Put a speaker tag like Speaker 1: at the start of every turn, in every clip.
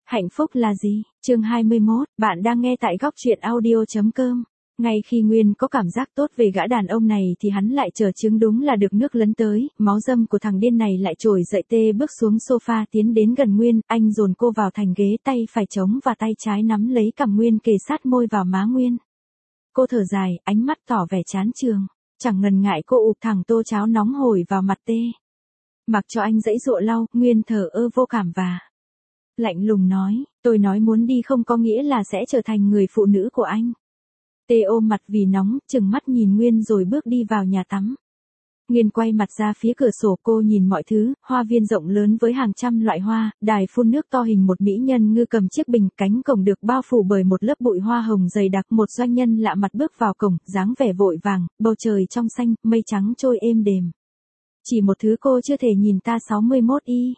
Speaker 1: Hạnh phúc là gì? Chương 21, bạn đang nghe tại góc truyện audio.com. Ngay khi Nguyên có cảm giác tốt về gã đàn ông này thì hắn lại chờ chứng đúng là được nước lấn tới, máu dâm của thằng điên này lại trồi dậy. Tê bước xuống sofa tiến đến gần Nguyên, anh dồn cô vào thành ghế, tay phải chống và tay trái nắm lấy cằm Nguyên kề sát môi vào má Nguyên. Cô thở dài, ánh mắt tỏ vẻ chán chường, chẳng ngần ngại cô ụp thẳng tô cháo nóng hổi vào mặt Tê. Mặc cho anh giãy giụa lau, Nguyên thờ ơ vô cảm và lạnh lùng nói, tôi nói muốn đi không có nghĩa là sẽ trở thành người phụ nữ của anh. Tê ôm mặt vì nóng, chừng mắt nhìn Nguyên rồi bước đi vào nhà tắm. Nguyên quay mặt ra phía cửa sổ, cô nhìn mọi thứ, hoa viên rộng lớn với hàng trăm loại hoa, đài phun nước to hình một mỹ nhân ngư cầm chiếc bình, cánh cổng được bao phủ bởi một lớp bụi hoa hồng dày đặc. Một doanh nhân lạ mặt bước vào cổng, dáng vẻ vội vàng, bầu trời trong xanh, mây trắng trôi êm đềm. Chỉ một thứ cô chưa thể nhìn ta 61 y.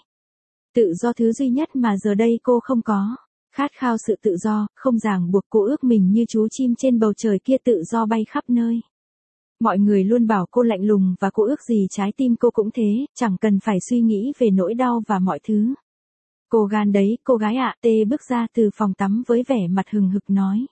Speaker 1: Tự do, thứ duy nhất mà giờ đây cô không có. Khát khao sự tự do, không ràng buộc. Cô ước mình như chú chim trên bầu trời kia tự do bay khắp nơi. Mọi người luôn bảo cô lạnh lùng và cô ước gì trái tim cô cũng thế, chẳng cần phải suy nghĩ về nỗi đau và mọi thứ. Cô gan đấy, cô gái ạ. Tê bước ra từ phòng tắm với vẻ mặt hừng hực nói.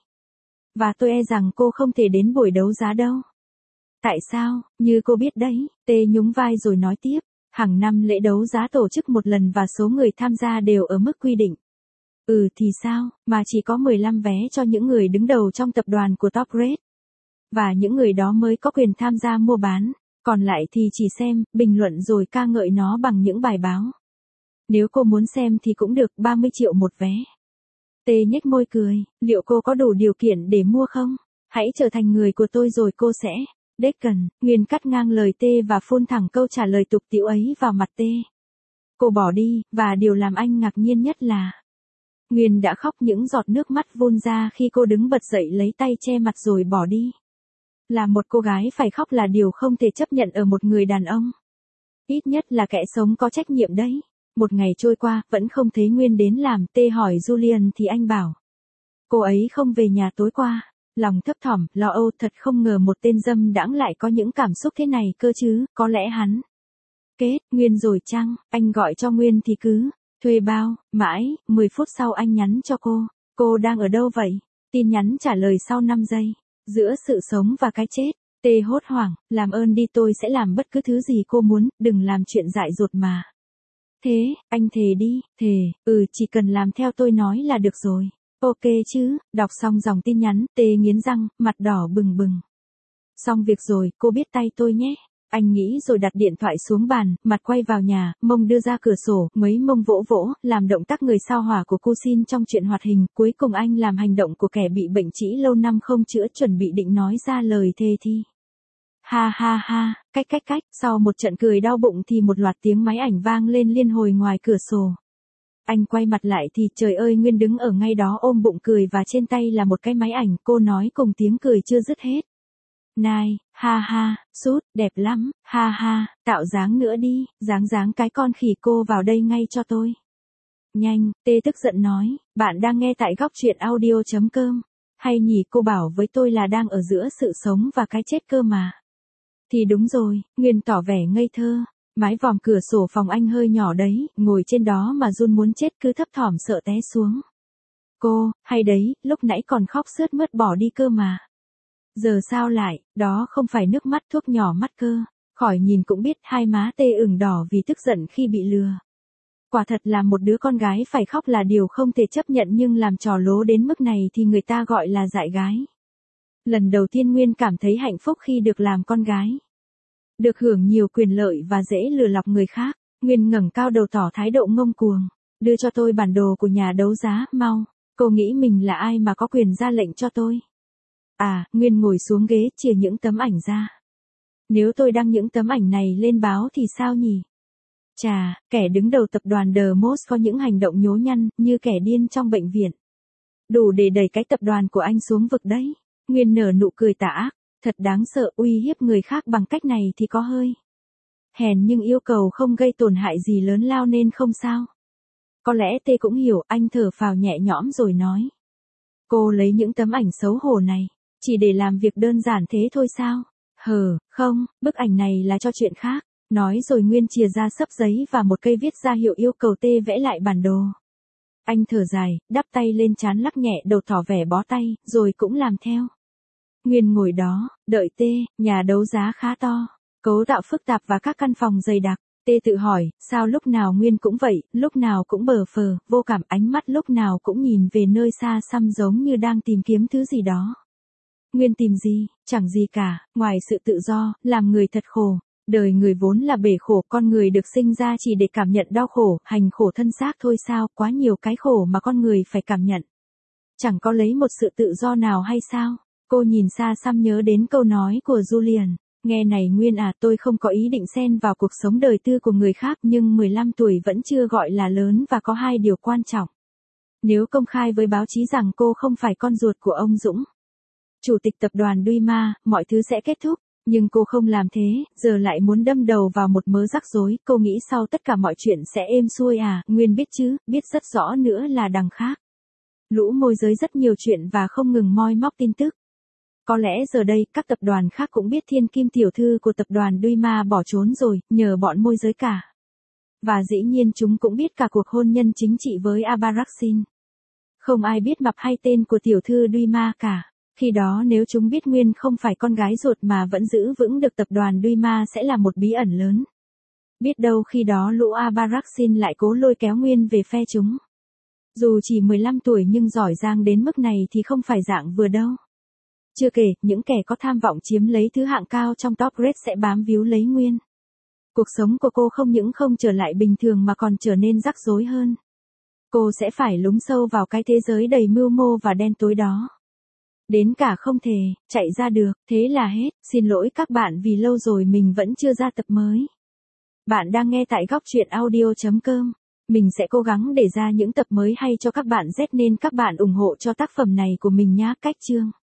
Speaker 1: Và tôi e rằng cô không thể đến buổi đấu giá đâu. Tại sao? Như cô biết đấy. Tê nhún vai rồi nói tiếp. Hàng năm lễ đấu giá tổ chức một lần và số người tham gia đều ở mức quy định. Thì sao, mà chỉ có 15 vé cho những người đứng đầu trong tập đoàn của Top Grade. Và những người đó mới có quyền tham gia mua bán, còn lại thì chỉ xem, bình luận rồi ca ngợi nó bằng những bài báo. Nếu cô muốn xem thì cũng được, 30 triệu một vé. Tê nhếch môi cười, liệu cô có đủ điều kiện để mua không? Hãy trở thành người của tôi rồi cô sẽ. Đếch cần. Nguyên cắt ngang lời Tê và phun thẳng câu trả lời tục tĩu ấy vào mặt Tê. Cô bỏ đi, và điều làm anh ngạc nhiên nhất là Nguyên đã khóc, những giọt nước mắt vun ra khi cô đứng bật dậy lấy tay che mặt rồi bỏ đi. Là một cô gái phải khóc là điều không thể chấp nhận ở một người đàn ông. Ít nhất là kẻ sống có trách nhiệm đấy. Một ngày trôi qua, vẫn không thấy Nguyên đến làm. Tê hỏi Julian thì anh bảo cô ấy không về nhà tối qua. Lòng thấp thỏm, lo âu, thật không ngờ một tên dâm đãng lại có những cảm xúc thế này cơ chứ, có lẽ hắn kết Nguyên rồi chăng? Anh gọi cho Nguyên thì cứ thuê bao. Mãi, 10 phút sau anh nhắn cho cô đang ở đâu vậy? Tin nhắn trả lời sau 5 giây. Giữa sự sống và cái chết. Tê hốt hoảng, làm ơn đi, tôi sẽ làm bất cứ thứ gì cô muốn, đừng làm chuyện dại dột mà. Thế, anh thề đi. Thề, chỉ cần làm theo tôi nói là được rồi. Ok chứ. Đọc xong dòng tin nhắn, Tê nghiến răng, mặt đỏ bừng bừng. Xong việc rồi, cô biết tay tôi nhé. Anh nghĩ rồi đặt điện thoại xuống bàn, mặt quay vào nhà, mông đưa ra cửa sổ, mấy mông vỗ vỗ, làm động tác người sao hỏa của cô Xin trong chuyện hoạt hình. Cuối cùng anh làm hành động của kẻ bị bệnh trĩ lâu năm không chữa, chuẩn bị định nói ra lời thề thì. Ha ha ha, cách, sau một trận cười đau bụng thì một loạt tiếng máy ảnh vang lên liên hồi ngoài cửa sổ. Anh quay mặt lại thì trời ơi, Nguyên đứng ở ngay đó ôm bụng cười và trên tay là một cái máy ảnh. Cô nói cùng tiếng cười chưa dứt hết. Này, ha ha, sút, đẹp lắm, ha ha, tạo dáng nữa đi, dáng cái con khỉ, cô vào đây ngay cho tôi. Nhanh, Tê tức giận nói, bạn đang nghe tại góc truyện audio.com. Hay nhỉ, cô bảo với tôi là đang ở giữa sự sống và cái chết cơ mà. Thì đúng rồi, Nguyên tỏ vẻ ngây thơ. Mái vòm cửa sổ phòng anh hơi nhỏ đấy, ngồi trên đó mà run muốn chết, cứ thấp thỏm sợ té xuống. Cô, hay đấy, lúc nãy còn khóc sướt mướt bỏ đi cơ mà. Giờ sao lại, đó không phải nước mắt thuốc nhỏ mắt cơ. Khỏi nhìn cũng biết hai má Tê ửng đỏ vì tức giận khi bị lừa. Quả thật là một đứa con gái phải khóc là điều không thể chấp nhận, nhưng làm trò lố đến mức này thì người ta gọi là dại gái. Lần đầu tiên Nguyên cảm thấy hạnh phúc khi được làm con gái. Được hưởng nhiều quyền lợi và dễ lừa lọc người khác. Nguyên ngẩng cao đầu tỏ thái độ ngông cuồng. Đưa cho tôi bản đồ của nhà đấu giá, mau. Cô nghĩ mình là ai mà có quyền ra lệnh cho tôi? Nguyên ngồi xuống ghế chìa những tấm ảnh ra. Nếu tôi đăng những tấm ảnh này lên báo thì sao nhỉ? Chà, kẻ đứng đầu tập đoàn The Most có những hành động nhố nhăn, như kẻ điên trong bệnh viện. Đủ để đẩy cái tập đoàn của anh xuống vực đấy. Nguyên nở nụ cười tà ác. Thật đáng sợ, uy hiếp người khác bằng cách này thì có hơi hèn, nhưng yêu cầu không gây tổn hại gì lớn lao nên không sao. Có lẽ Tê cũng hiểu, anh thở phào nhẹ nhõm rồi nói. Cô lấy những tấm ảnh xấu hổ này chỉ để làm việc đơn giản thế thôi sao? Không, bức ảnh này là cho chuyện khác. Nói rồi Nguyên chìa ra xấp giấy và một cây viết ra hiệu yêu cầu Tê vẽ lại bản đồ. Anh thở dài, đắp tay lên trán lắc nhẹ đầu tỏ vẻ bó tay, rồi cũng làm theo. Nguyên ngồi đó, đợi T, nhà đấu giá khá to, cấu tạo phức tạp và các căn phòng dày đặc. T tự hỏi, sao lúc nào Nguyên cũng vậy, lúc nào cũng bờ phờ, vô cảm, ánh mắt lúc nào cũng nhìn về nơi xa xăm giống như đang tìm kiếm thứ gì đó. Nguyên tìm gì, chẳng gì cả, ngoài sự tự do, làm người thật khổ. Đời người vốn là bể khổ, con người được sinh ra chỉ để cảm nhận đau khổ, hành khổ thân xác thôi sao, quá nhiều cái khổ mà con người phải cảm nhận. Chẳng có lấy một sự tự do nào hay sao? Cô nhìn xa xăm nhớ đến câu nói của Julian. Nghe này Nguyên à, tôi không có ý định xen vào cuộc sống đời tư của người khác, nhưng 15 tuổi vẫn chưa gọi là lớn và có hai điều quan trọng. Nếu công khai với báo chí rằng cô không phải con ruột của ông Dũng, chủ tịch tập đoàn Duyma, mọi thứ sẽ kết thúc. Nhưng cô không làm thế, giờ lại muốn đâm đầu vào một mớ rắc rối, cô nghĩ sau tất cả mọi chuyện sẽ êm xuôi à, Nguyên biết chứ, biết rất rõ nữa là đằng khác. Lũ môi giới rất nhiều chuyện và không ngừng moi móc tin tức. Có lẽ giờ đây, các tập đoàn khác cũng biết thiên kim tiểu thư của tập đoàn Duyma bỏ trốn rồi, nhờ bọn môi giới cả. Và dĩ nhiên chúng cũng biết cả cuộc hôn nhân chính trị với Abaraksin. Không ai biết mập hay tên của tiểu thư Duyma cả. Khi đó nếu chúng biết Nguyên không phải con gái ruột mà vẫn giữ vững được tập đoàn Duyma sẽ là một bí ẩn lớn. Biết đâu khi đó lũ Abaraksin lại cố lôi kéo Nguyên về phe chúng. Dù chỉ 15 tuổi nhưng giỏi giang đến mức này thì không phải dạng vừa đâu. Chưa kể, những kẻ có tham vọng chiếm lấy thứ hạng cao trong top grade sẽ bám víu lấy Nguyên. Cuộc sống của cô không những không trở lại bình thường mà còn trở nên rắc rối hơn. Cô sẽ phải lún sâu vào cái thế giới đầy mưu mô và đen tối đó. Đến cả không thể chạy ra được, thế là hết. Xin lỗi các bạn vì lâu rồi mình vẫn chưa ra tập mới. Bạn đang nghe tại góc truyện audio.com. Mình sẽ cố gắng để ra những tập mới hay cho các bạn Z nên các bạn ủng hộ cho tác phẩm này của mình nhé. Cách chương